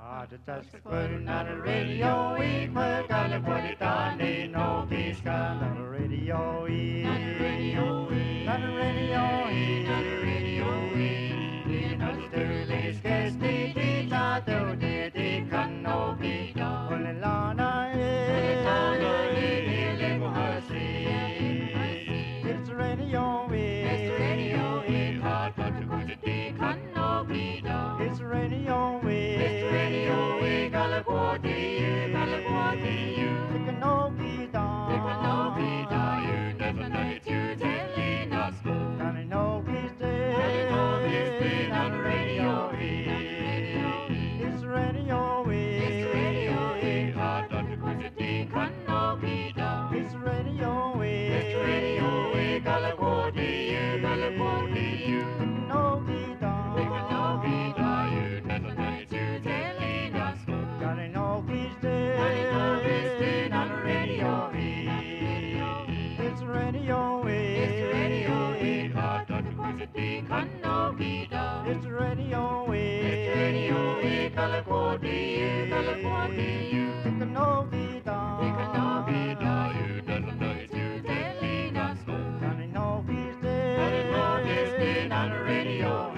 Just putting on the radio, we put on the put it on the no peace on the radio, on the radio, on the radio, on the radio, in the stirless case, the tita do the can no be done. Olelana, it's radio, it's radio, hard but to put it can no be done. It's radio, it's radio, California, it can no be done. It can no be done. You never know it, you telling us. And I know he's dead. On the radio, it's radio, it's radio, hard but to put it can no be done. It's radio, California, it can no be done. It can no be done. You never know it, you telling us. God, I know he's dead. On the radio, it's radio, it's radio, hard but to put it can no be done. It's radio, California, it can no be done. It can no be done. You never know it, you telling us. God, I know he's dead. I know he's dead on the radio.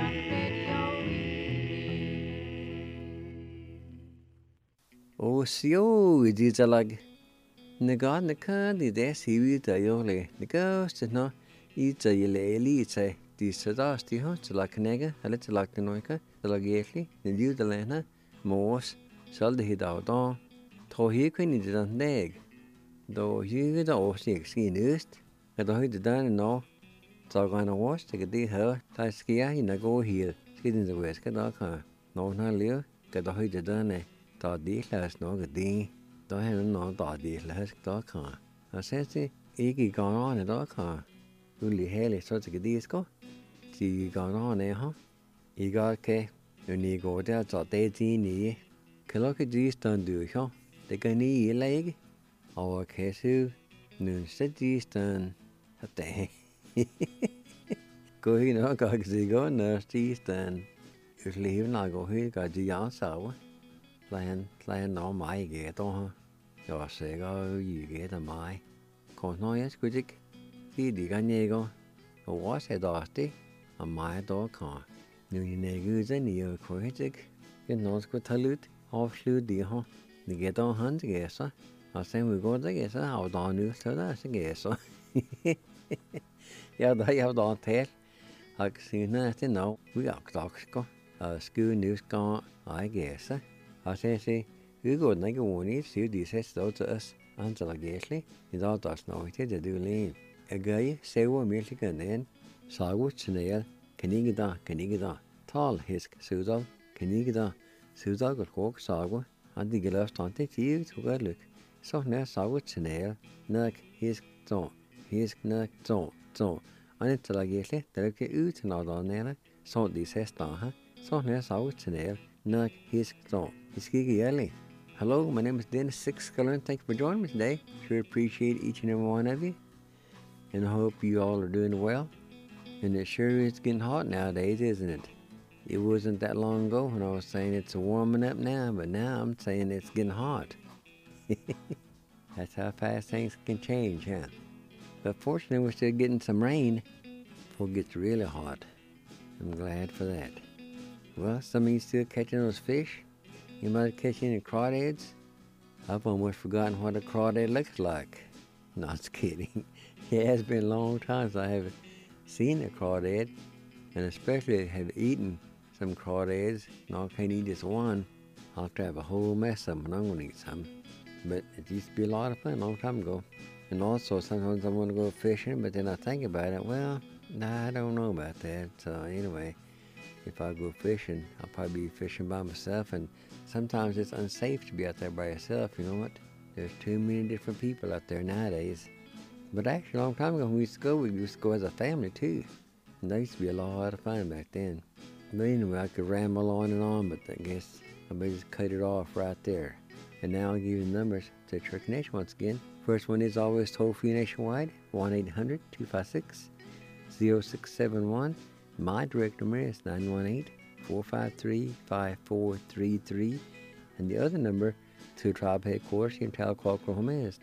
Oh, so it is like the god the can the death he will tell you the ghost no it's a elite the sadasti hunt like nega a little like the noika the lagely the new the lena mos sold the hit out on to he can it on neg though you the ocean skin east at the hit done no so gonna wash to get the her tai skia in a go here skin in the west cái đó cả no na liu cái đó hit done này tao đi là nó cái đi đó hay nó tao đi là hết đó cả à sẽ chứ ý cái con này đó cả tôi lý hay là sao cái đi có chỉ con này hả ý cái người này có thể cho tây gì nè cái lúc cái gì stand được không để cái này lấy cái cái sự nên sẽ gì stand hết tệ coi nó có cái gì có nó gì stand cái liu nào có cái gì áo sao á lại nó mãi ghé to ha rồi sẽ có gì ghé tầm mãi còn nói á cái gì đi cái này có quá sẽ đỏ tí à mãi đó cả nhưng này cứ rất nhiều khối chứ cái nó có thay lướt off lướt đi ha đi ghé to hơn chứ ghé sao à xem người có cái ghé sao hậu đỏ nữa thế đó sẽ ghé sao giao đỏ thế à xin nó thế nào quý học đọc có school news có ai ghé sao I say, you go like a warning, see the says to us, Angela Gately, is all does know it to do lean. A guy, say what music and then, saw snail, canigida, tall hisk, Suzel, canigida, Suzel got hawk sawa, and the glass taunted you to go look. So now saw snail, nuck, hisk, nuck, and it's like Gately, the look out and all on there, so the says to so now saw snail, nuck, hisk, Hello, my name is Dennis Sixsculler. Thank you for joining me today. Sure appreciate each and every one of you. And I hope you all are doing well. And it sure is getting hot nowadays, isn't it? It wasn't that long ago when I was saying it's warming up now, but now I'm saying it's getting hot. That's how fast things can change, huh? But fortunately, we're still getting some rain before it gets really hot. I'm glad for that. Well, some of you still catching those fish? You might catch any crawdads? I've almost forgotten what a crawdad looks like. No, I'm just kidding. It has been a long time since I have seen a crawdad, and especially have eaten some crawdads. No, I can't eat just one. I'll have to have a whole mess of them, and I'm going to eat some. But it used to be a lot of fun a long time ago. And also, sometimes I want to go fishing, but then I think about it, well, nah, I don't know about that. So anyway, if I go fishing, I'll probably be fishing by myself, and sometimes it's unsafe to be out there by yourself, you know what? There's too many different people out there nowadays. But actually, a long time ago when we used to go as a family too. And that used to be a lot of fun back then. But anyway, I could ramble on and on, but I guess I better just cut it off right there. And now I'll give you the numbers to Truck Nation once again. First one is always toll-free nationwide, 1-800-256-0671. My direct number is 453-5433. And the other number to Tribe Headquarters here in Tahlequah, Oklahoma is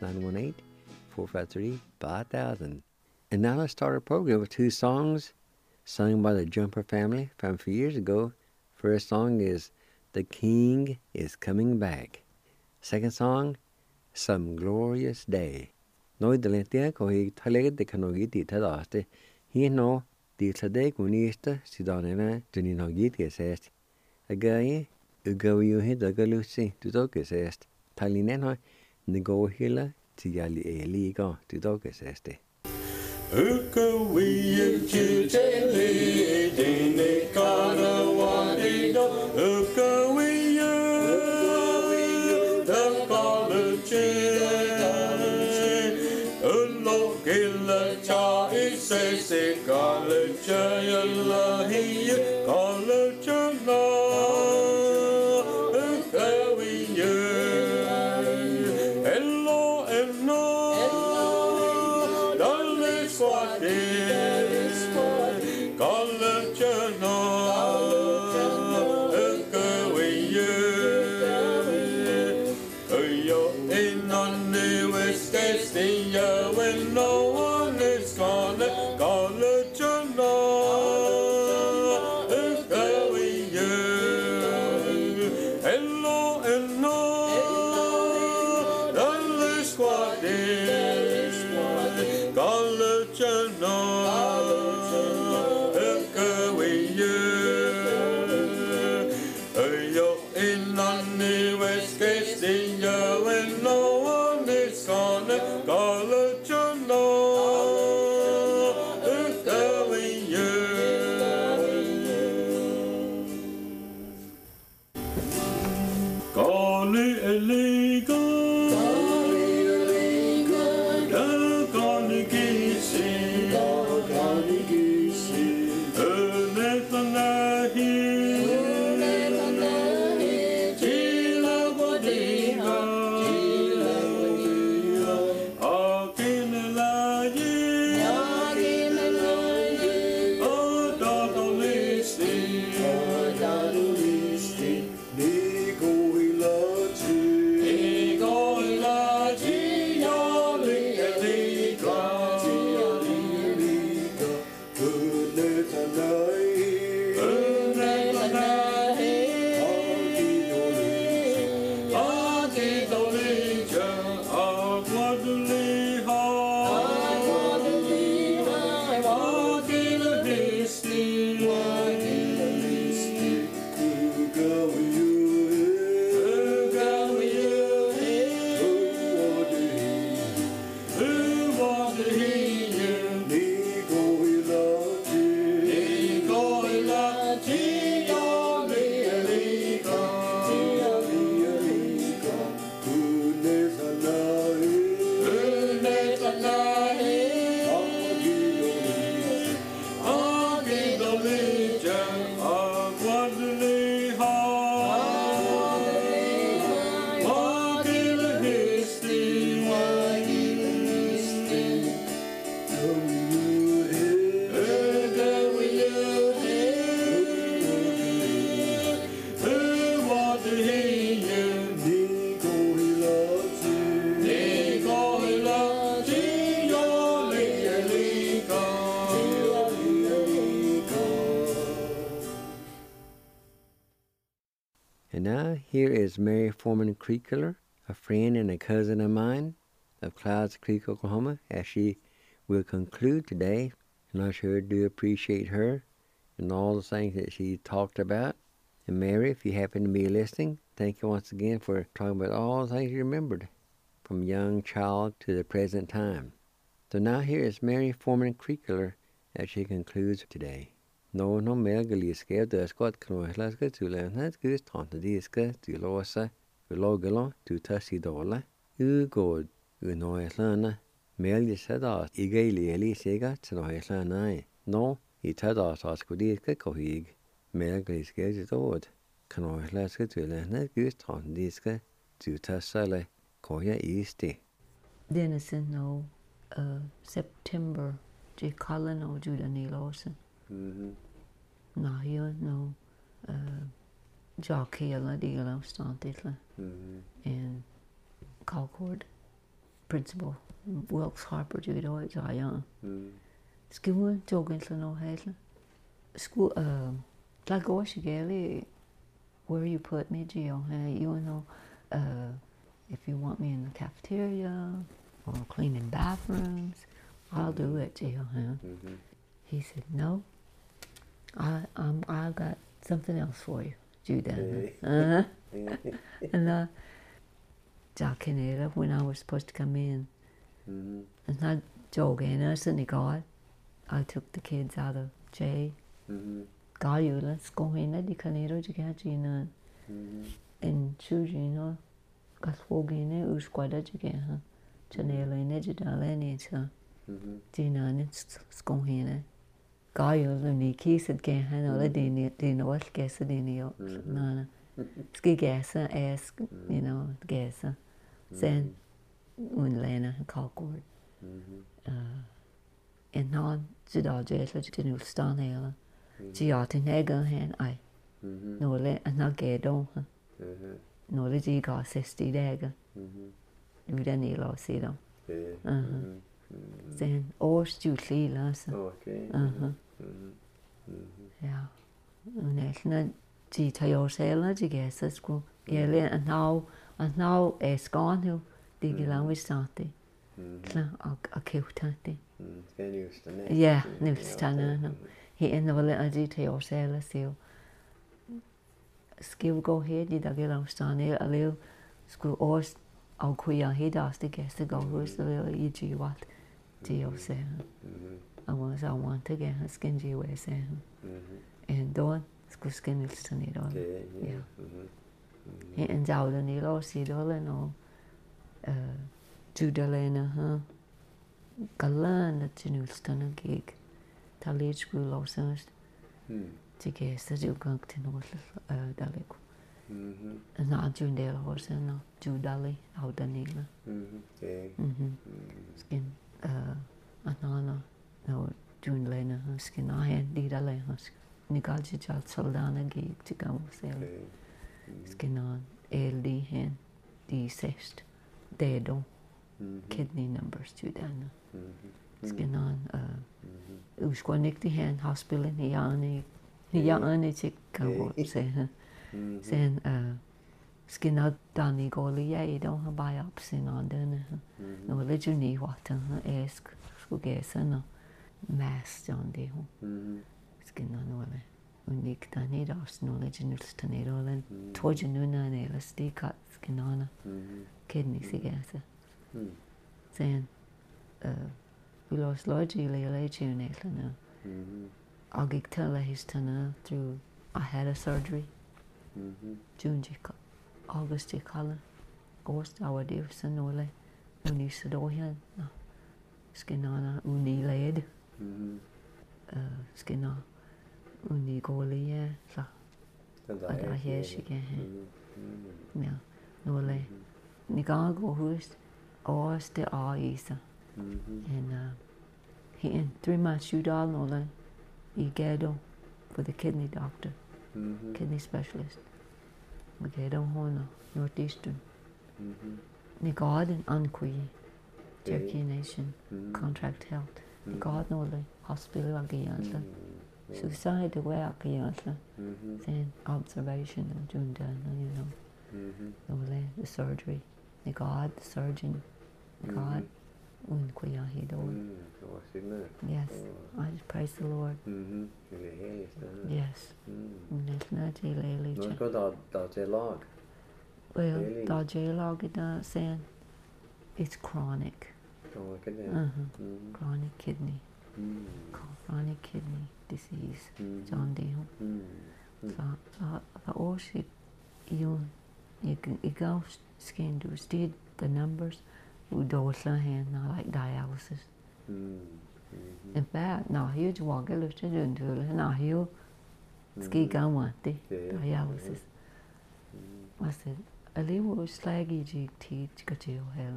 918-453-5000. And now let's start our program with two songs sung by the Jumper family from a few years ago. First song is The King is Coming Back. Second song, Some Glorious Day. Nói de lentia ko hi thale de kanogi ti thadaste. Hi no di thade kunista sidonena tuninogi ti sest. Agaye ugawiu hi dagalusi tu dokesest. Talineno nego hila ti yali eli go tu dokeseste. Ugawiu chuteli dine karawadido ugawiu the college ulo kila cha isese college yallahi college na ugawiu hello hello when no one is gonna hello, hello, dalle squadre, when no one is gonna And now here is Mary Foreman Creekler, a friend and a cousin of mine of Clouds Creek, Oklahoma, as she will conclude today. And I sure do appreciate her and all the things that she talked about. And Mary, if you happen to be listening, thank you once again for talking about all the things you remembered from young child to the present time. So now here is Mary Foreman Creekler as she concludes today. No mer galiske de skot knohlaska tulenat gus tante diska tulosa logalo tu tasidola god unoislana mel sada igeli elisega tnoislana no itada taskudiska kohig mer galiske dod knohlaska tulenat gus tante diska tu tasale koya isti Denison no September J. Colin or Judah Neil Olsen. No, here no Jock Keela, Deal, Stantitla, and Colcord, Principal, Wilkes Harper, Judo, Zion. School, Joggins, no Hazel. School, like Oshigeli, where you put me, Gio, you know, if you want me in the cafeteria or cleaning bathrooms, I'll do it, Gio. He said, no, I got something else for you, Judah. And Jack Canada, when I was supposed to come in, and not jogging us and God, I took the kids out of Jay. God, you let's go in at the Canada, you can't Gina. And Chujino, got spoken in it, Usquada, you can, Janela in Edgedale, and it's Gina, and it's going in. Gael ni kiset gen han alla din all gäsa din jag nana ska gäsa ask you know gäsa sen unlena kalkord en han så då jag så till stan hela så jag till näga han ai no le ana gedon no le ji ga 60 dagar nu den är låt se dem sen års julila så ja och när de tar jag själva de gäster skulle eller and now är skan nu det är långt starta så och kul ja nu stanna he ändå väl att de tar jag själva så skill gå här de där långt stanna eller skulle års och kuja hedas de gäster gå hus eller i ju vad de jag säger I want to get a skingy way saying and don't school skin is to need on yeah and out and you lost it all and all Judalena Galan that you stand a gig Talid school losses to guess that you going to know Dalek and not June Dale horse and not Judali out the Nila skin Anana no June Lena Huskin I had did a Husk Nigaji Jal Saldana gig to go sell skin on LD hen the sest dedo kidney numbers to Dana skin on Uskwanik the hen hospital in Hiani chick go say sen skin out Danny Goli you don't have biopsy on then no legend what ask who guess no mass John de skin on ole unik tani das knowledge in stanero and told you no let's de cut skin on kidney sigasa sen we lost largely later in Ireland I'll get tell his tana through I had a surgery June August color August our dear son ole uni sadoyan skin on uni led skin on uni golia so I hear she can yeah no le ni ga go who's or the isa and he in 3 months you all no le he gado for the kidney doctor kidney specialist we gado hono northeastern ni garden unqui Turkey Nation contract health God no le hospital again suicide way again then observation and doing done you know no le the surgery the God the surgeon God unqui he do yes I just praise the Lord yes not really no go da log well da log it saying it's chronic chronic kidney chronic kidney disease John Deho so the ocean you go skin do did the numbers who do hand like dialysis in fact now huge walk a little into now you ski go dialysis I said a little slaggy GT got you hell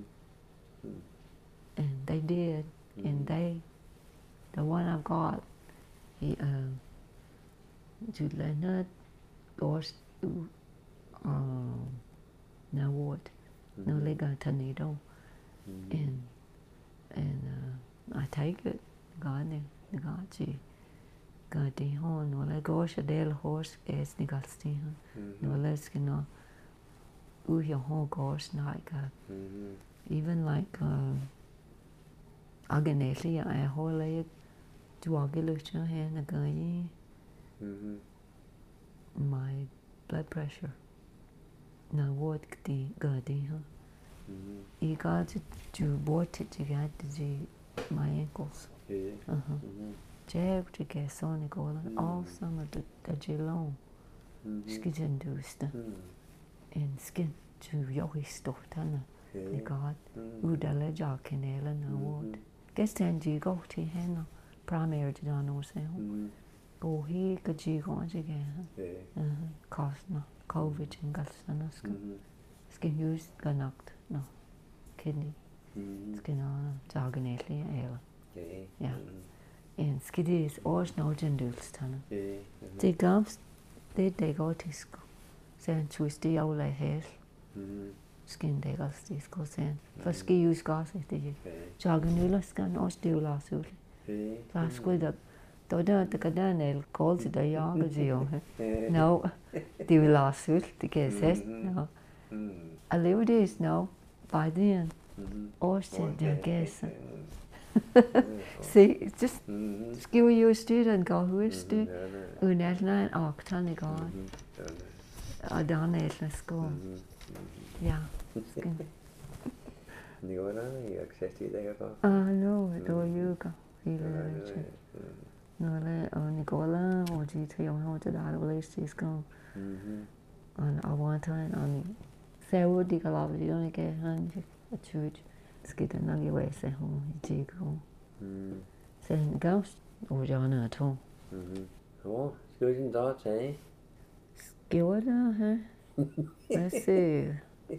and they did and the one I've got he Jude Leonard or na wood no lega tornado and I take it God chi God di hon no le gosh a del horse es ni galsti no les kino your whole gosh like even like aganelli I whole duagilucha hen again my blood pressure na what the gadi you got to bought it to get my ankles jab to get sonic all some of the jelon skin induced and skin to yogi stuff tana you got udala jakinela na what guess then you go to hen primary to know say go he could you go again cost no covid and galsanas skin use ganacht no kidney skin on jaganelli yeah and skiddy is always no genders tana they comes they go to school sen twisty all like hair skin they got this go sen for ski use gas it jaganula scan osteolasu last school that the cadanel calls the young geo no the last week the case no I live this now by then Austin I guess see it's just skill you student go who is student unetna octane god Adana let's go yeah you access it there no do you go no le Nicola or G3 on how to that release go on I want to on Sarah di galava di only get a church skid another way say home go saying ghost or Jana at home oh excuse that eh Skilled huh let's see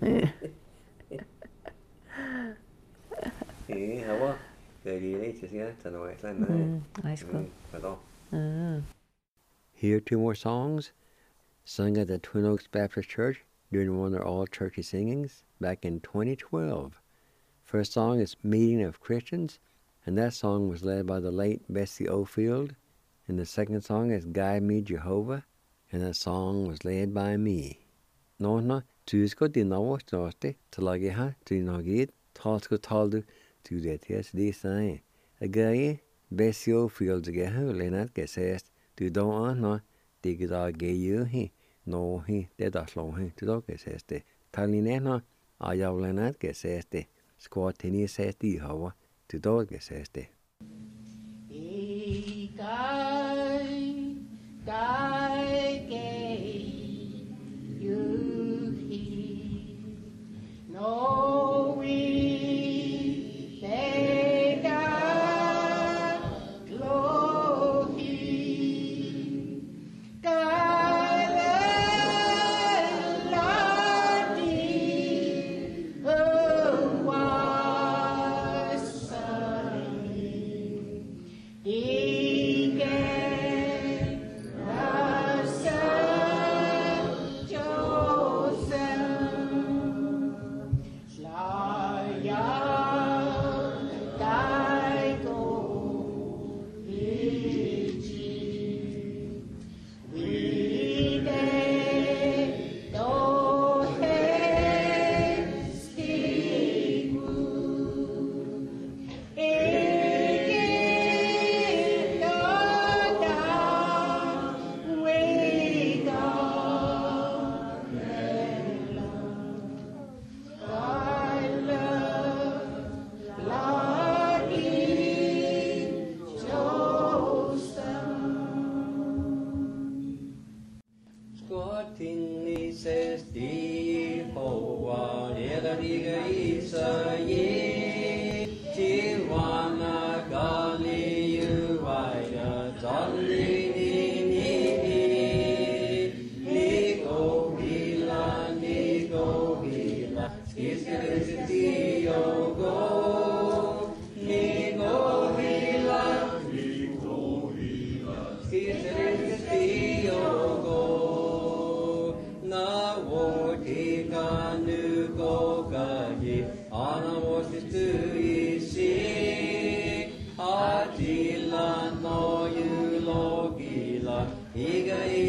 how Here are two more songs sung at the Twin Oaks Baptist Church during one of their all-churchy singings back in 2012. First song is Meeting of Christians, and that song was led by the late Bessie Ofield. And the second song is Guide Me Jehovah, and that song was led by me. Nona, tusko di nawo stoste, talagiha, tinogid, talsko taldu, to that yes, this sign. A guy, Bessie Ofield, again, Leonard Gessest, to don't know, dig it gay you, he. No, he did a slow him to dog este. Talinena, I have Leonard Gesseste, squat tennis says the hour to dog este. No,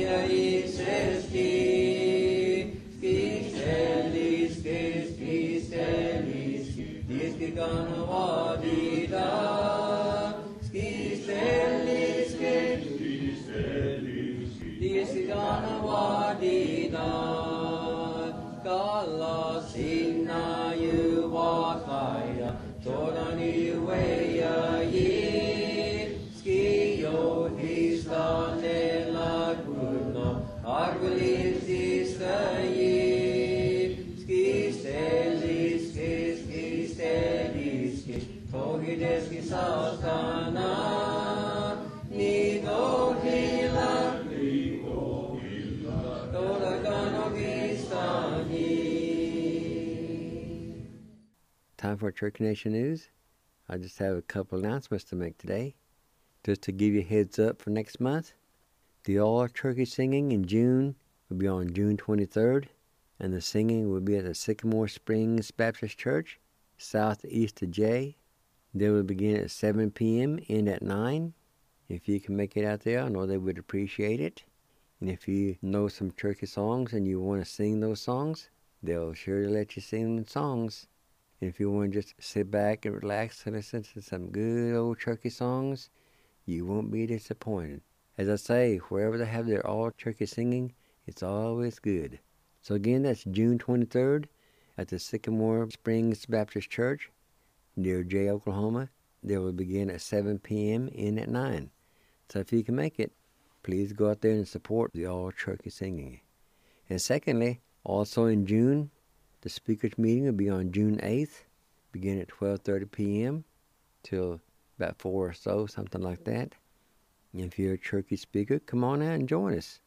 Time for Turkey Nation News. I just have a couple announcements to make today. Just to give you a heads up for next month, the all-turkey singing in June will be on June 23rd, and the singing will be at the Sycamore Springs Baptist Church, southeast of Jay. They will begin at 7 p.m., end at 9. If you can make it out there, I know they would appreciate it. And if you know some turkey songs and you want to sing those songs, they'll surely let you sing the songs. And if you want to just sit back and relax and listen to some good old turkey songs, you won't be disappointed. As I say, wherever they have their all-turkey singing, it's always good. So again, that's June 23rd at the Sycamore Springs Baptist Church near Jay, Oklahoma. They will begin at 7 p.m., end at 9. So if you can make it, please go out there and support the all-turkey singing. And secondly, also in June, the speakers meeting will be on June 8th, begin at 12:30 p.m. till about 4 or so, something like that. And if you're a turkey speaker, come on out and join us.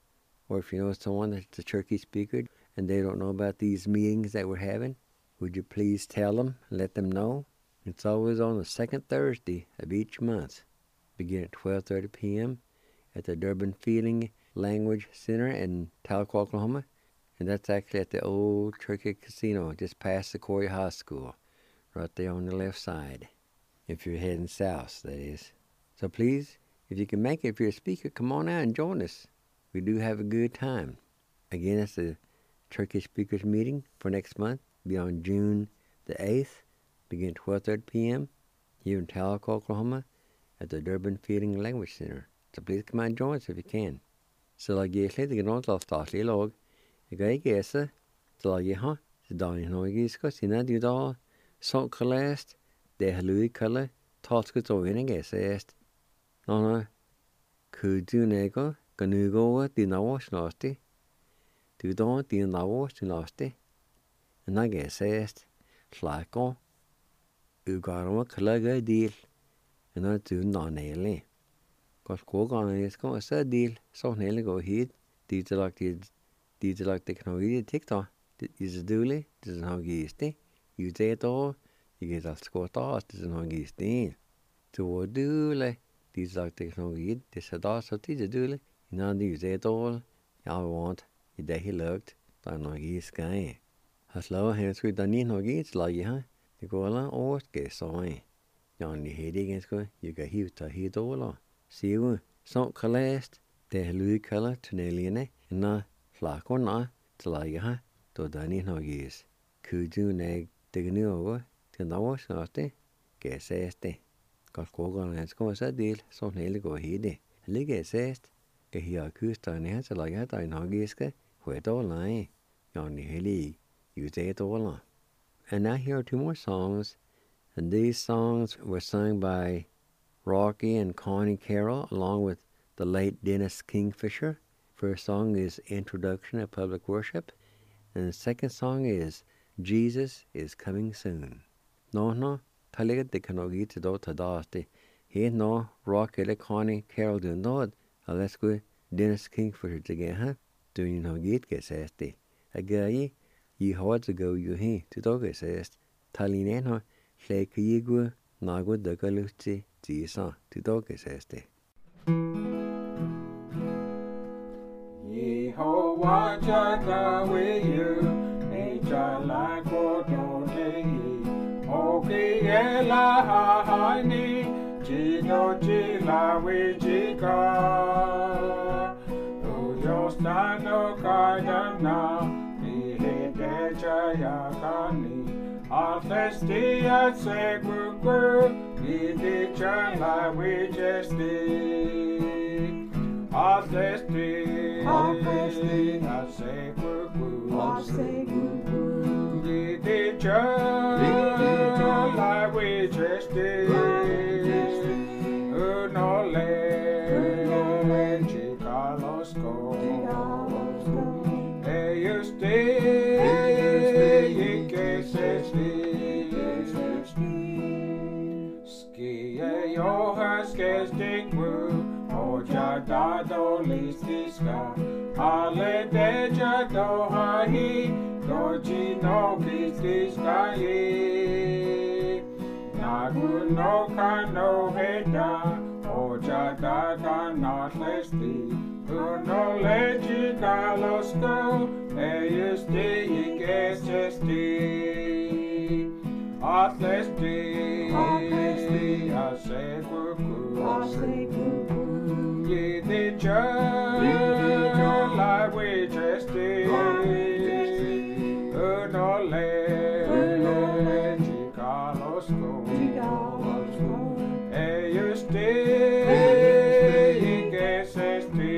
Or if you know someone that's a turkey speaker and they don't know about these meetings that we're having, would you please tell them, let them know? It's always on the second Thursday of each month, begin at 12:30 p.m. at the Durbin Feeling Language Center in Tahlequah, Oklahoma. And that's actually at the old Turkey Casino, just past the Corey High School, right there on the left side, if you're heading south, that is. So please, if you can make it, if you're a speaker, come on out and join us. We do have a good time. Again, that's the Turkey Speakers Meeting for next month. It'll be on June the 8th, begin at 12:30 p.m. here in Tahlequah, Oklahoma, at the Durbin Feeling Language Center. So please come out and join us if you can. So like you said, you can start log. I guess so like you Donny Noigis got in that you all so collast the Louis color Tosca to win, I guess asked. No, could you nego, Ganugo, the Nawash nasty? Do don't the Nawash nasty? And I guess asked, Slacko, you got a color deal, and I do not nearly. Got go on is going to deal, so nearly go hit, these are like the technology TikTok. Is it duly? This is how you stay. You say it all, you get a score toss, this is how you stay. To what duly? These are technology, this is also teacher duly. You know, you say it all, I want, you day he looked, I know he's sky. As low hands with the need no gates like you, huh? You go along or get so. Yon the head against go, you get he to heat all. See you, so collast, the Louis color to Nelly, and now. Flock or not, to like you, to Danny Noggies. Could you nag the new over to know what's nasty? Guess este. Got go on and go as a deal, so nearly go heedy. Lig guess est. Get here accused on hands like that, I know giska, where it all lie. Yon the hilly, you say it all on. And now here are 2 more songs, and these songs were sung by Rocky and Connie Carroll, along with the late Dennis Kingfisher. First song is Introduction of Public Worship, and the second song is Jesus is Coming Soon. No, taligat de kanogi to do tadaste. He no rock ele Connie Carroll do not. Let's go Dennis Kingfisher again, huh? Do you know get saste? A guy ye hard to go you he to dog saste. Talineno, shake ye go, nago de galuti, Jesus to dog saste. Yehovah Jireh with you, nature like Odonei. Oki Elahani, Jino Jila with Jika. Yostano kaidana, ihete jayakani. Althesti at segugu, idi chala wijesti. Althesti at segugu, idi chala wijesti. Unole chicalosco, eusti Dado listiska, ale deja dohahi, doji no listiska ye. Nagu no kano heda, oja dada not listi, uno leji galosko, eusti ikesesti. Atlesti, asekuku, Yidi jala wijesti, unole chicalosco, eusti ikesesti.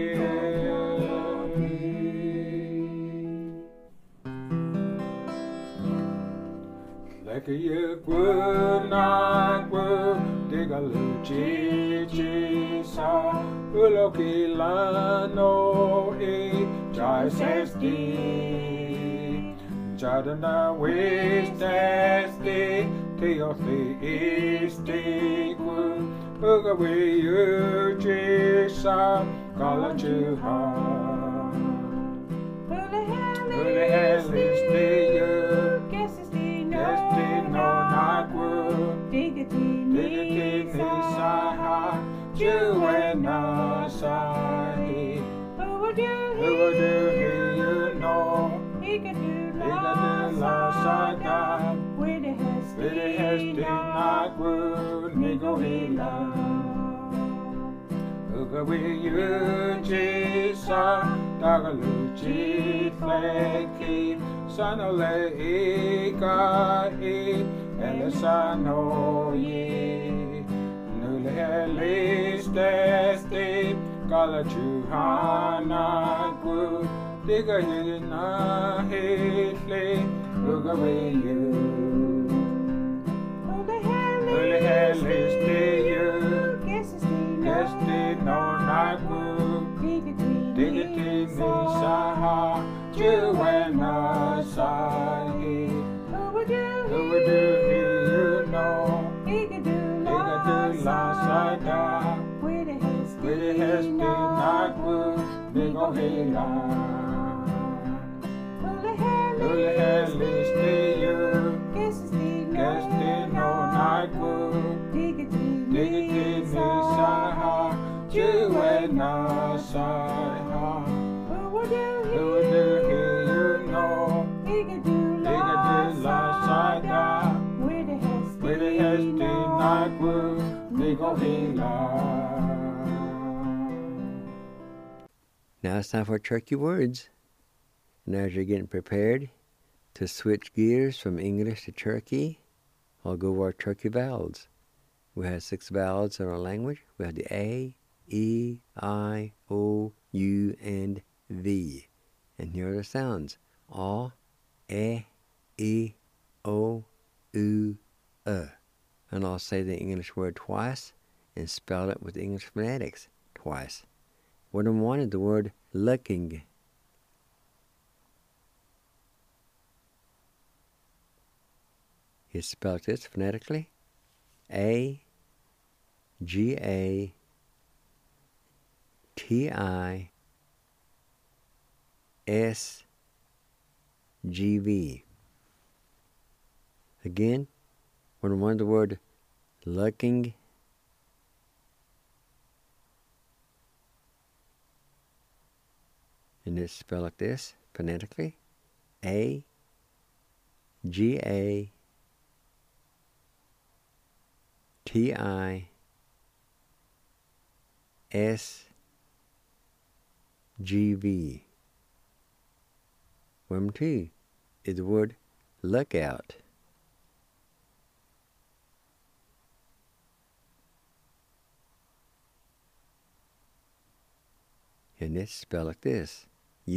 Like you would not would dig a luchi sa ulokilano e jai sesti jadana wistesti teothi isti ku ugawe yuji sa kalachuha ule helisti you Destino nagwu Digiti nisaha Juena sahi Who would you hear you know Igadu la sada Widi hesti nagwu Nigo hila Ugawi yuji sa Dagaluchi fleki Sanole ika e elisano ye Nule helistesti Kala juhana gu Diga yina hitle Ugawe you Nule helisti you Gesti no nagu Digiti nisaha Juena sahi Who would you you know Igadu la sada Widi hesti nagwu Nigo hila Ule helisti you Gesti no nagwu Digiti nisaha Juena saha Who would you hear you know Igadu la sada Widi hesti nagwu Nigo hila. Now it's time for Turkey words. And as you're getting prepared to switch gears from English to Turkey, I'll go over our Turkey vowels. We have 6 vowels in our language. We have the A, E, I, O, U, and V. And here are the sounds. A, E, O, U, And I'll say the English word twice and spell it with English phonetics twice. Word number 1 is the word looking. It's spelled this phonetically. A-G-A-T-I-S-G-V. Again, word number 1 the word looking. And it's spelled like this, phonetically. A-G-A-T-I-S-G-V. GV. Number 2 is the word lookout. And it's spelled like this: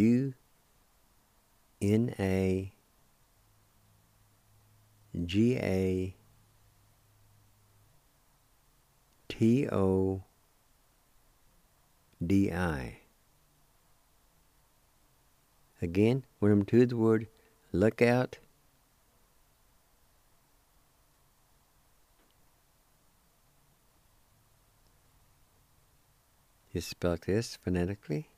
UNAGATODI. Again, number 2 is the word lookout. It's spelled like this phonetically: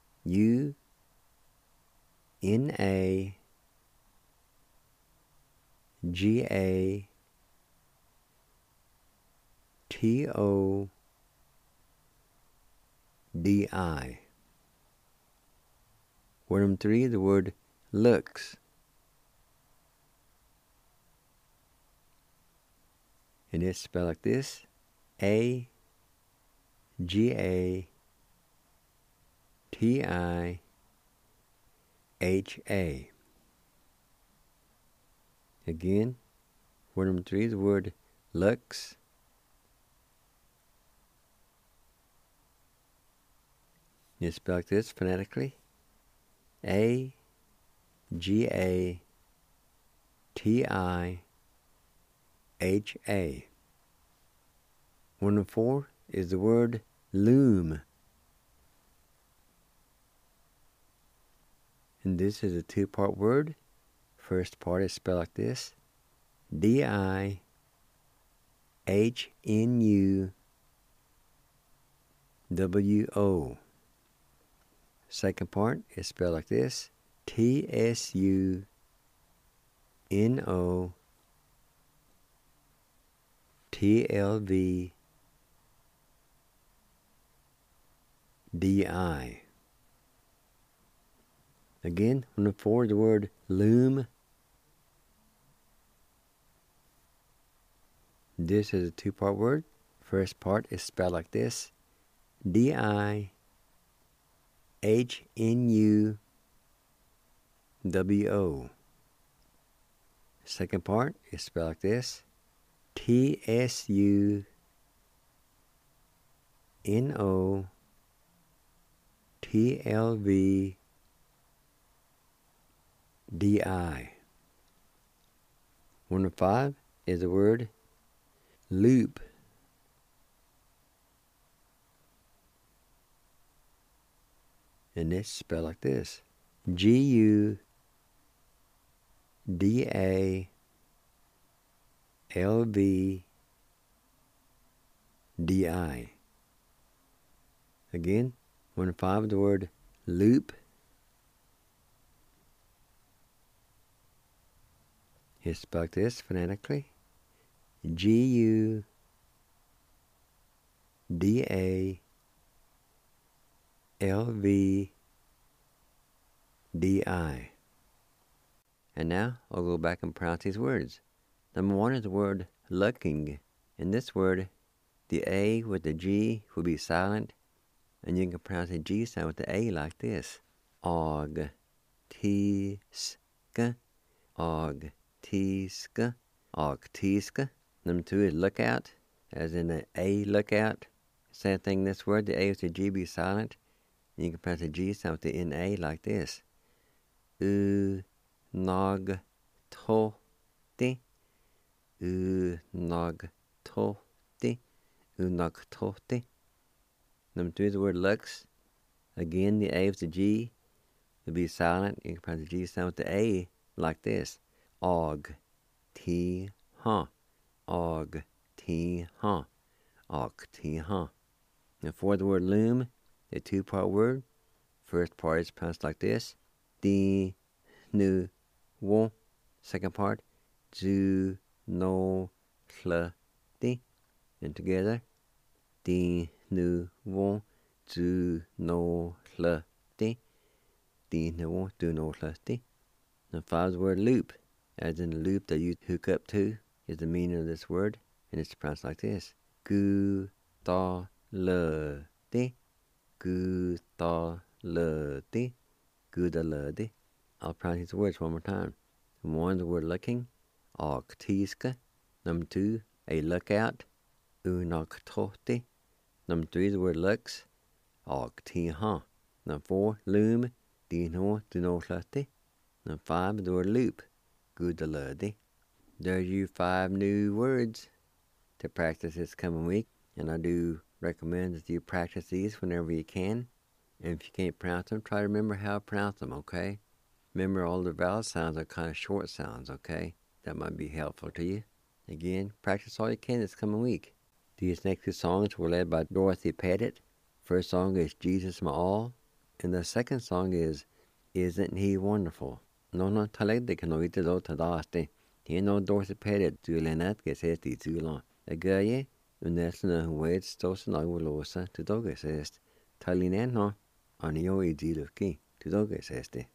UNAGATODI. Word number 3, the word looks. And it's spelled like this: AGATIHA. Again, word number 3, the word looks. It's spelled like this phonetically: AGATIHA. Word number 4 is the word loom. And this is a 2-part word. First part is spelled like this: DIHNUWO. Second part is spelled like this: TSUNODI. Again, number 4, the word loom. This is a 2-part word. First part is spelled like this: DIHNUWO. Second part is spelled like this: TSUNODI. Word number 5 is the word loop. And it's spelled like this: GUDALVI. Again, word number 5 is the word loop. It's spelled like this phonetically: GUDALVI. And now I'll go back and pronounce these words. Number 1 is the word looking. In this word, the A with the G will be silent, and you can pronounce the G sound with the A like this: Og, Tiska, Og, Tiska, Og, Tiska. Number 2 is lookout, as in the A lookout. Same thing in this word, the A with the G be silent. You can pronounce the G sound with the NA like this: Nog, To, Ti, Nog, To, Ti, Nog, To, Ti. Number 3 is the word looks. Again, the A with the G will be silent. You can pronounce the G sound with the A like this: Og, Ti, Ha, Og, Ti, Ha, Og, Ti, Ha. And for the word loom, a 2-part word. First part is pronounced like this: Di, Nu, Wo. Second part: Zu, No, Hla, Di. And together: Di, Nu, Wo, Zu, No, Hla, Di. Di, Nu, Wo, Zu, No, Hla, Di. And 5 is the word loop, as in the loop that you hook up to, is the meaning of this word. And it's pronounced like this: Gu, Ta, Le, Di. Gu, Ta, ludi, gudaludi. I'll pronounce these words one more time. One, the word looking, tiska. Number two, a lookout, unaktohti. Number three, the word looks, tiha. Number four, loom, dino, dunohlati. Number five, the word loop, gudaludi. There's you 5 new words to practice this coming week, and I do recommend that you practice these whenever you can. And if you can't pronounce them, try to remember how to pronounce them, okay? Remember all the vowel sounds are kind of short sounds, okay? That might be helpful to you. Again, practice all you can this coming week. These next 2 songs were led by Dorothy Pettit. First song is Jesus My All, and the second song is Isn't He Wonderful? No talegde kan ovite do tadaste. He no Dorothy Pettit du lenat gesest I tulon. A gaye unesna wed stosen agolosa to dogesest. Talinen no anio I diluki to dogeseste.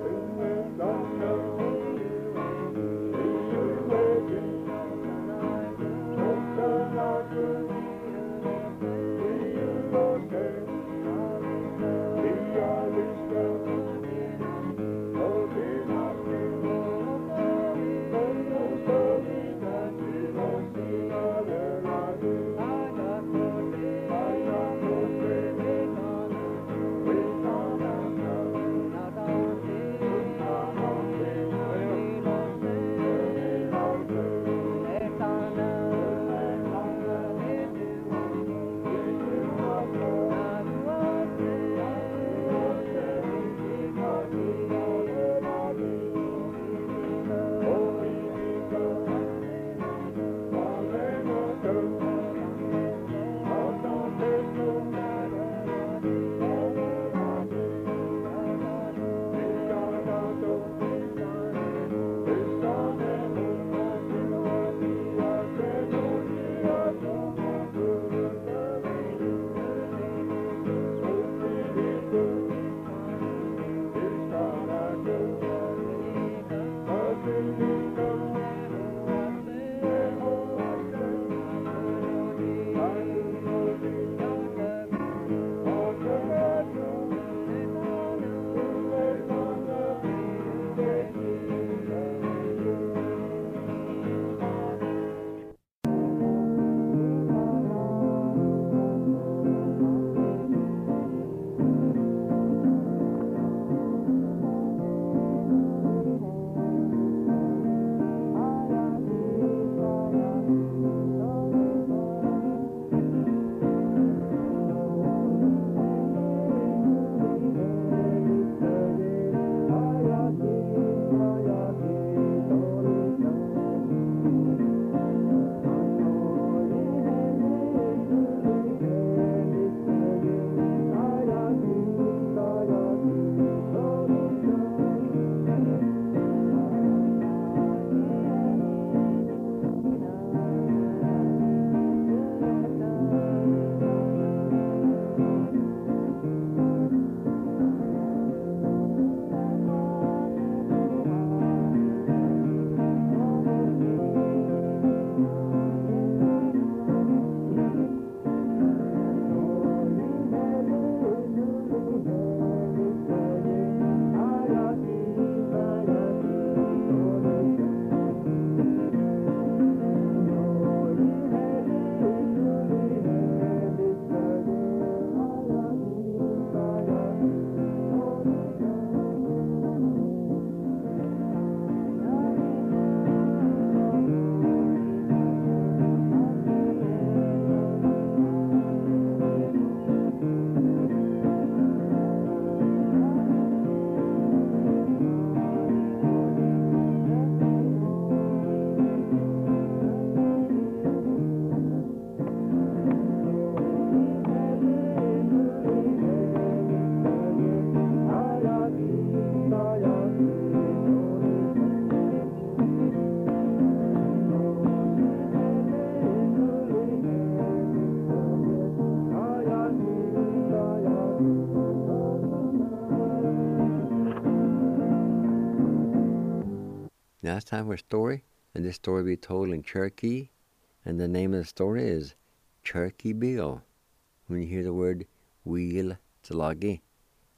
Now it's time for a story, and this story will be told in Cherokee, and the name of the story is Cherokee Bill. When you hear the word wheel, it's a loggy.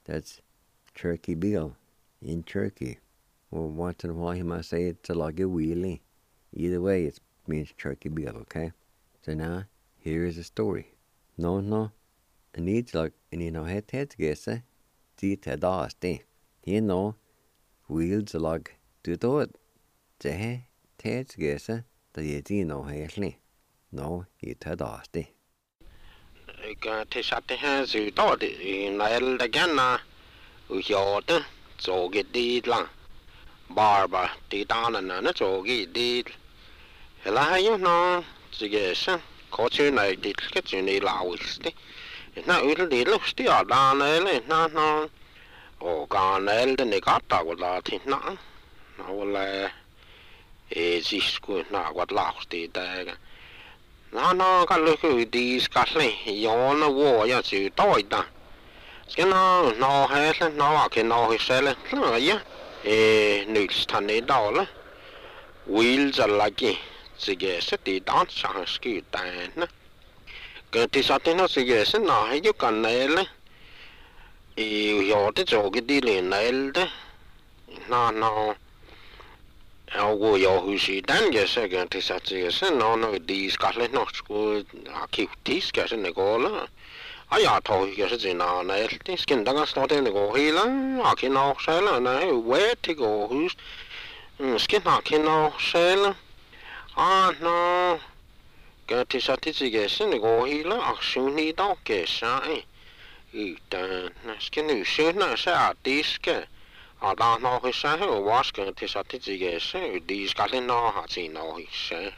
That's Turkey Bill in Turkey. Well, once in a while he might say it's like a wheelie. Either way, it means Turkey Bill, okay? So now, here is a story. No, and it's like, and het gese, dit dasti. Wheels like, do it. Det gese, det helli. No, it dasti. Til satte her så då det när det gärna och jag det såg det lang barba det dagarna när såg det hela ju nå så gäsa kotsuna det ska ju ni lawste na det lusti ada eller na och kan eller det katta och la till na och sisku na vad lawste där nó cái lưỡi đi cắt lên, gió nó vô ya chịu tối ta, cái nó hay lên nó cái nó hay sẽ lên, nó vậy, nữ thanh này đó là, wheel ra lại cái cái sẽ đi đón sang cái tay nè, cái thì sao thì nó cái sẽ nó hay giúp cái này lên, gió thì cho cái đi lên này đấy, nó Algo jag husi den jag säger till så att jag sen någon de ska lämna sko aktivt ska sen gå la. Jag tar jag så när det skin dagen står det gå hela kan nog själva när vet till gå hus skin kan nog själva no kan till så att jag sen gå hela aktion i dag så utan skin nu så när så att det ska da nó hơi sáng hay wash cái thì sao thì gì cái đi cái lên nó hả chỉ nó hơi sáng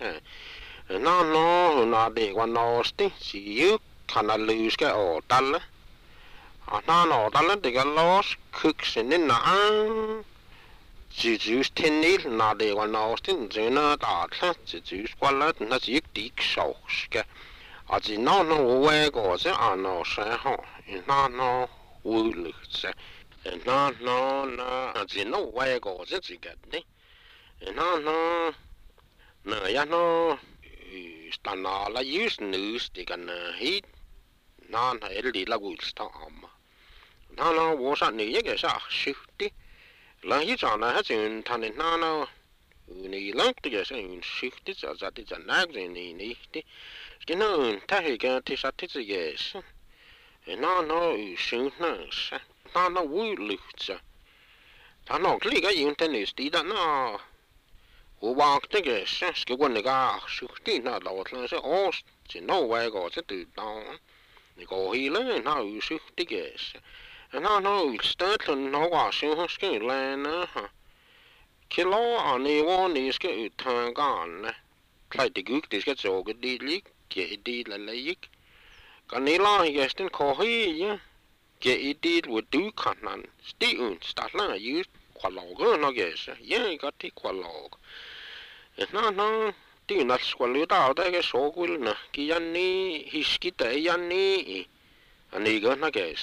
nó để qua nó tí chỉ yếu khả năng lose cái ổ tan á nó tan á thì cái loss cook xin nên chỉ thiên lý nó để qua nó tí chỉ nó đã chỉ qua lá nó chỉ đi sầu cái chỉ nó quay cái chứ nó sáng hả nó vui lực chứ nó chỉ nó quay cổ rất gì cả đấy nó ya nó ta nó là use news thì cái hit nó hay đi là vui sao mà nó vô sản này cái sao shit đi là hit cho nó hết chuyện thằng này nó này lắm thì cái sao shit đi cho thì cho nát rồi này đi cái nó thay cái thì sao thì cái nó shit nó vui lụt nó cái cái internet đi đó nó của bạn cái cái quan này cái sự tin nó đầu nó sẽ chỉ nó quay cái sẽ tự động cái hi lên nó sự tí cái nó start nó qua sự cái lên nữa cái lo anh ấy want is cái thằng con này lại thì cái cái chỗ cái đi lịch cái đi là lấy cái này lo cái tên khó hi nhá cái đi với đủ khả năng still start là use qua log nó cái gì cái thì qua log nó thì nó qua lưỡi tao đây cái số của nó cái anh này history cái anh này anh ấy cái nó cái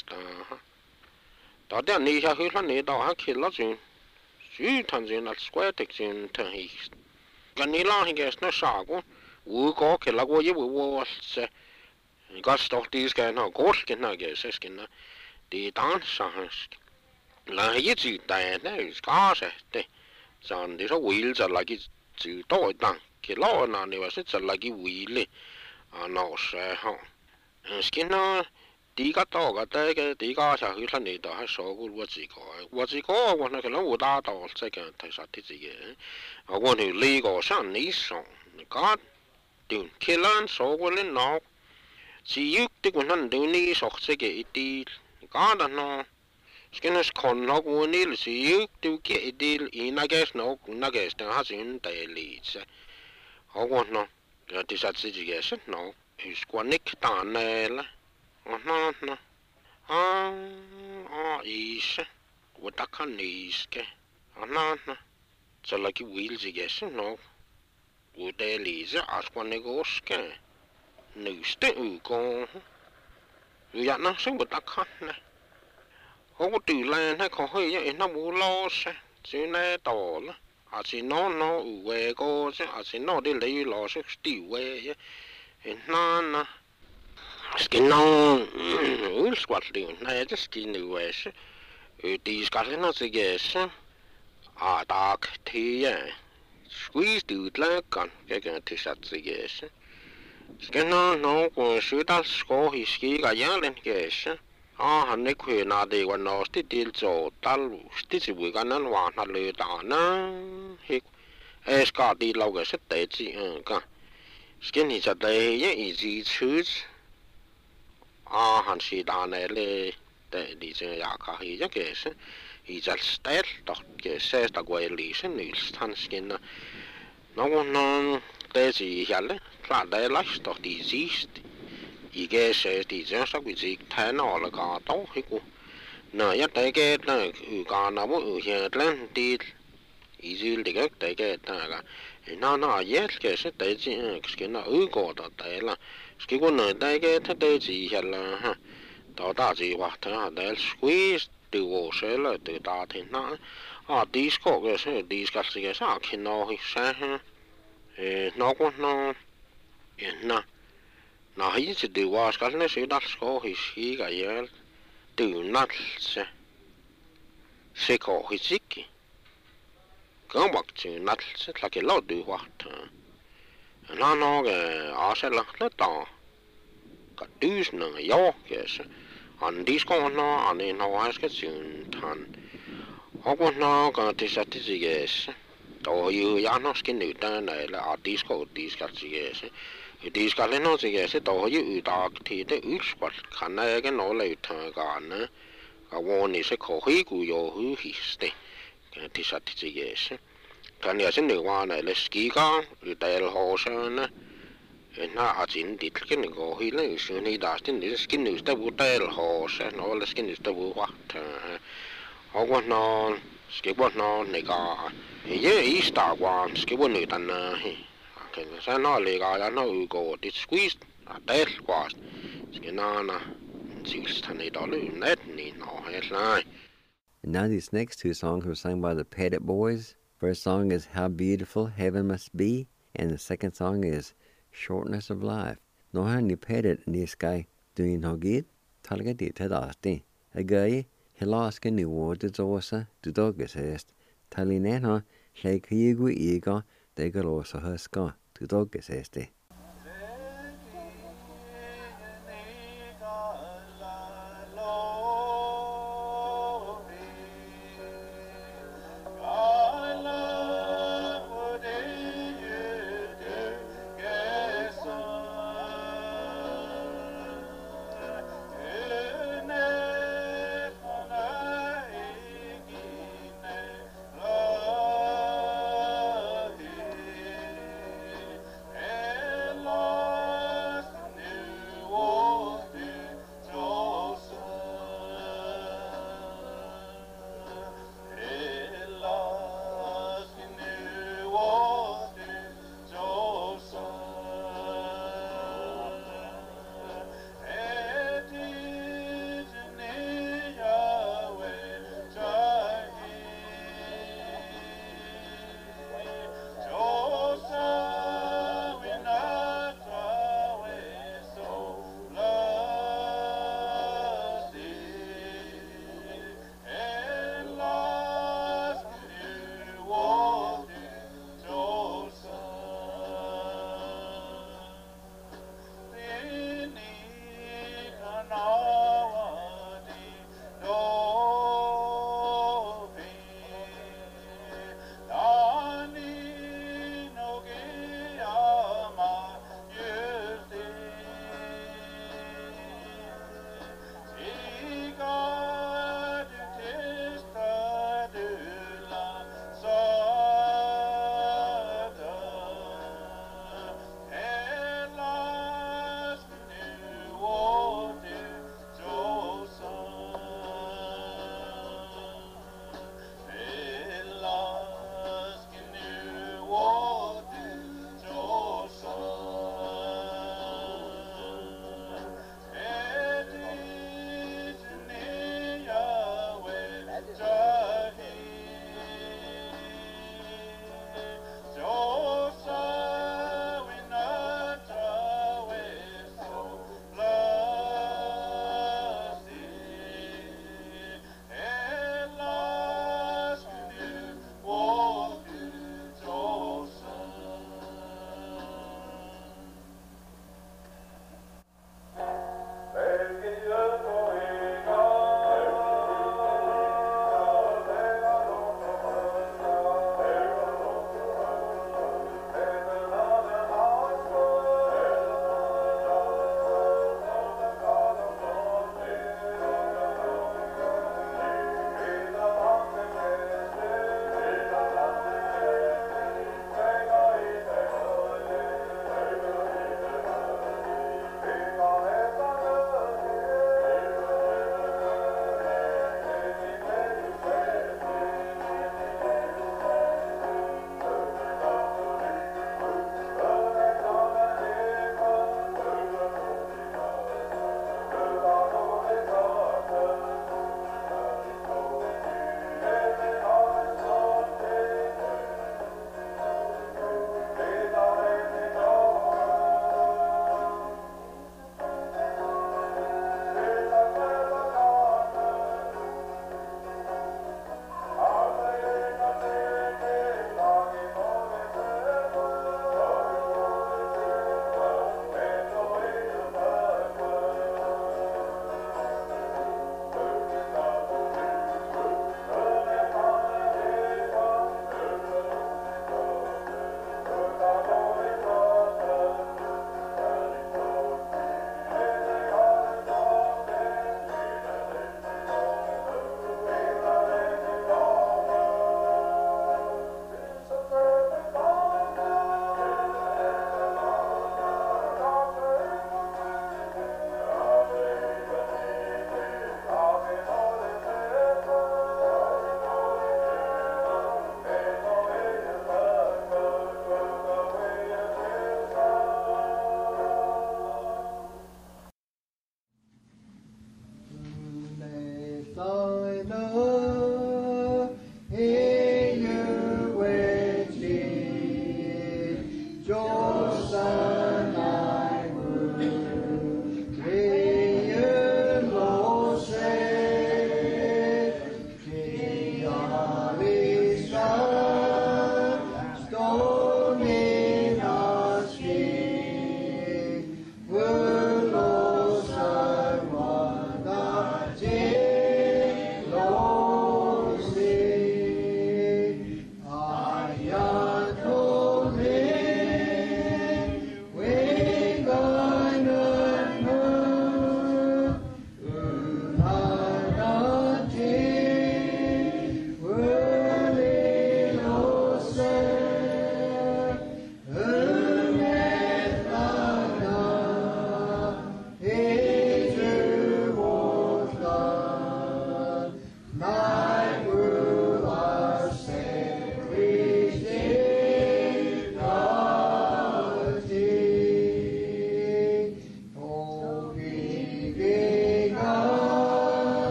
đó đó này sao cái này đó hay cái là chuyện thằng gì nó square text chuyện thằng hi cái này là cái nó sao cũng có cái là có gì vô sẽ cái stock đi cái nó có cái nó cái nó đi đón sang là cái gì đại đấy có sẽ đấy chẳng để số wheelจะ là cái chữ to đằng cái lỗ nào này sẽ là cái wheel nó sẽ ha cái nó đi cái to cái đi cái sao cái này đó hay số của我只个我那个人我打到这个台上的这个我那里个上你上个对cái人số của lên nó chỉ yếu thì cũng hắn đều ní sọc sẽ cái đi có đó nó cái nó còn nó cũng ní là chỉ yếu tiêu cái đi in cái nó cũng nó cái nó hay chuyện đại lý chứ họ còn nó thì sao chỉ cái sự nó quan nick tàn này là nó ý chứ tôi đã khăn ý cái nó cho là cái wheel gì cái sự nó tôi đại lý chứ quan nick cái nữ sẽ con giờ nó sống một đặc khác này không có từ lên hay có hơi vậy nó muốn lo sẽ chứ này tỏ là chỉ nó về cô chứ chỉ nó đi lấy lo sẽ tiêu về nó skin nó squat đi này just skin về chứ Tiiskalena sigessä. Atak tiä. Squeezed ut läkkan. Kekään tisat sigessä. Skena no kun sydal skohis kiika jälleen keessä. Aahan ne kui naadi kun nosti tiltso talvusti sivuikanan vanha löytana. Eska di laugessa teitsi ka. Skeni sa teijä isi tsyys. Aahan sidanelle teidi se jakahi ja keessä. Isal stel keessä sta kuelisen nylstan skenna. No kun teisi jälle. Raadailas tohti siisti. Ikässä tiisensa kun siktään olkaa tohiku. No ja tekee ykana mu yhdellä tiil. Isiltikö tekee täällä. No jälkeessä teisi skina ykota täällä. Skikun tekee teisi jällä. Totasi vahtaa täällä squeeze tuosella taatin na. Disko se diskassi saakin ohissa. No kun na hitse det var skal ne sydal skohis higa jel tyynatse se kohisikki kamakti natse laki laudu wahta na asella lata ka tyysnä johkes an diskona ani no haske syntan hokona ka tisatiges toju janoskin nyt näillä disko diskatsigese. Diskallinen se tohi ytaktiite ykspal kanna eikä ole yhtään vuoni se kohi ku johu histe tisatti sigese kan ja sen nevaana skika ytel hosan na atin ditken kohille syni dastin ni skin nystä vutel hosan ole skin nystä vuhta hokon no skibot no neka ye ista wan skibon nytan se naaliga ja no ykootit squeezed tel quast skenana silstä niitä oli net niin no näin. And now these next two songs were sung by the Pettit Boys. First song is How Beautiful Heaven Must Be, and the second song is Shortness of Life. No hän ni Pettit ni skai tuin hogit talgati tedasti. Agai helaske ni vuodet osa tudogesest. Talinena leikigu iga tegalosa haska tudogesesti. Hey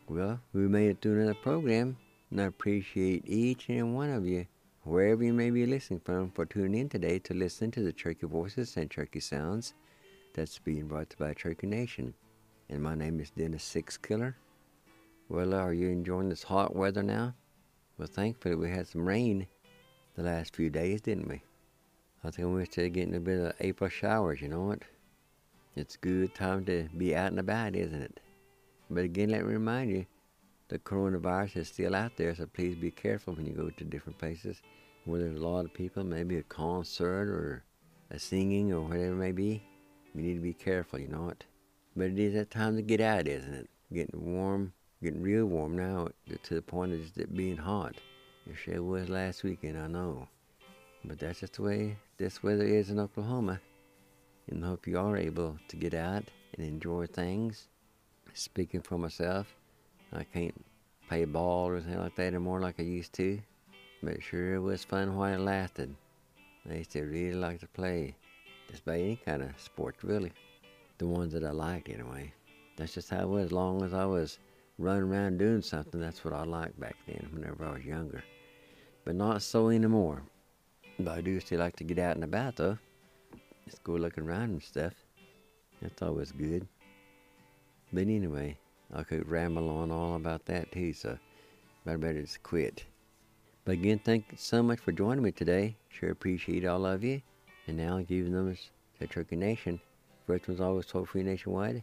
Well, we made it through another program, and I appreciate each and one of you, wherever you may be listening from, for tuning in today to listen to the Cherokee Voices and Cherokee Sounds that's being brought to you by Cherokee Nation. And my name is Dennis Six Killer. Well, are you enjoying this hot weather now? Well, thankfully we had some rain the last few days, didn't we? I think we're still getting a bit of April showers, you know what? It's a good time to be out and about, isn't it? But again, let me remind you, the coronavirus is still out there, so please be careful when you go to different places where there's a lot of people, maybe a concert or a singing or whatever it may be. You need to be careful, you know what? But it is that time to get out, isn't it? Getting warm, getting real warm now, to the point of just it being hot. It sure was last weekend, I know. But that's just the way this weather is in Oklahoma. And I hope you are able to get out and enjoy things. Speaking for myself, I can't play ball or anything like that anymore like I used to. But it sure was fun while it lasted. I used to really like to play. Just about any kind of sports, really. The ones that I liked, anyway. That's just how it was. As long as I was running around doing something, that's what I liked back then, whenever I was younger. But not so anymore. But I do still like to get out and about, though. Just go looking around and stuff. That's always good. But anyway, I could ramble on all about that too, so I better just quit. But again, thank you so much for joining me today. Sure appreciate all of you. And now I'll give you the numbers to Cherokee Nation. First one's always toll-free nationwide,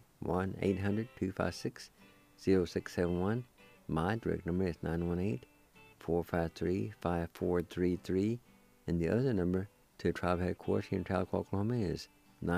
1-800-256-0671. My direct number is 918-453-5433. And the other number to the tribe headquarters here in Tahlequah, Oklahoma is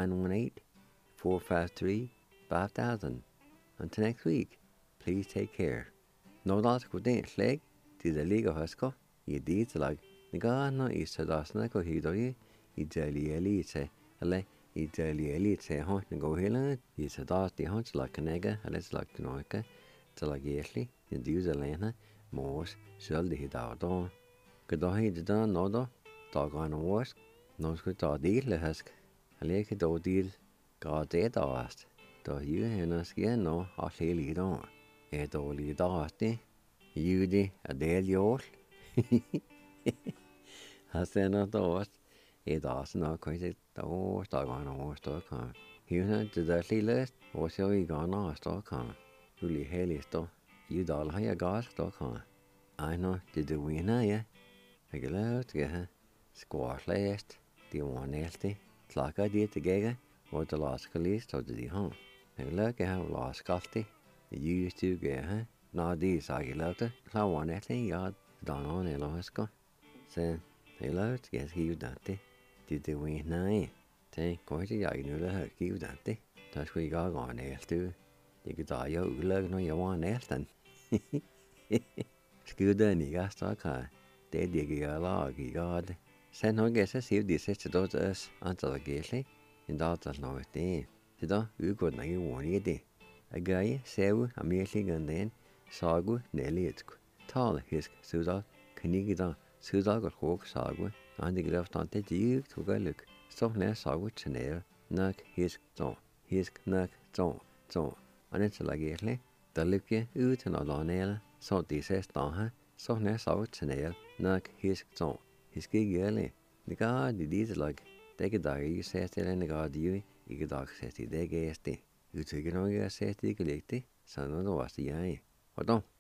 918-453-5000. Until next week, please take care. No das go den sleg, til the liga husko, I dit lag, Nagano is to das na go hidoye, I deli elite, ale, I deli elite, hon, go hela, I to das the hunch like Canega, let's like Noika, to like Yesli, in the Usalana, Mors, Shell the Hidardon. Godohi the Don Nodo, dog on a wash, no good dog deal le husk, a lake do deal, God dead asked. Da you hennes igen nå har hele dagen. Dårlig dati. Judi er del jord. Har senere dårst. Da snart kanskje dårst dagen og stå kan. Hun til det lille og så I gana stå kan. Uli hele stå. Judal har jeg gas stå kan. Nå til det vinner jeg. Jeg glad til skårslest. De var næste. Klakker de til gæge. Og det lasker list og de har. Jeg løker her og la skalti. Jeg used to get her. Nå, de sa jeg løkte. Klar var nettelig, ja, dagen eller husker. Så jeg løkte, jeg skriver dette. Det var ikke nei. Tenk, kanskje jeg nå løker skrive dette. Da skulle jeg gå an helt du. Jeg kunne da jo uløk når jeg var helt den. Skrive den I gastakar. Det er det jeg lag I gade. Sen har jeg så sier de siste da til oss. Antall gæslig. En datal nå vet det. Så da ugår den ikke vånig det. Jeg greier, sevu, amirlig ganden, sagu, nelitku. Tale, hisk, sudal, knigi da, sudal og kåk sagu, andi grøft ante dyk, tugaluk. Så nær sagu tjener, nok, hisk, nok, så. Annen så lagerlig, da lykke uten å la nele, så de ses da her, så nær sagu tjener, nok, hisk, så. Hisk ikke gærlig. Det gør de disse lag. Det er ikke dag I ses til en grad I ikke dag ses til det gæste. Utykker noe jeg ser til ikke likte, så nå var det jeg. Og da,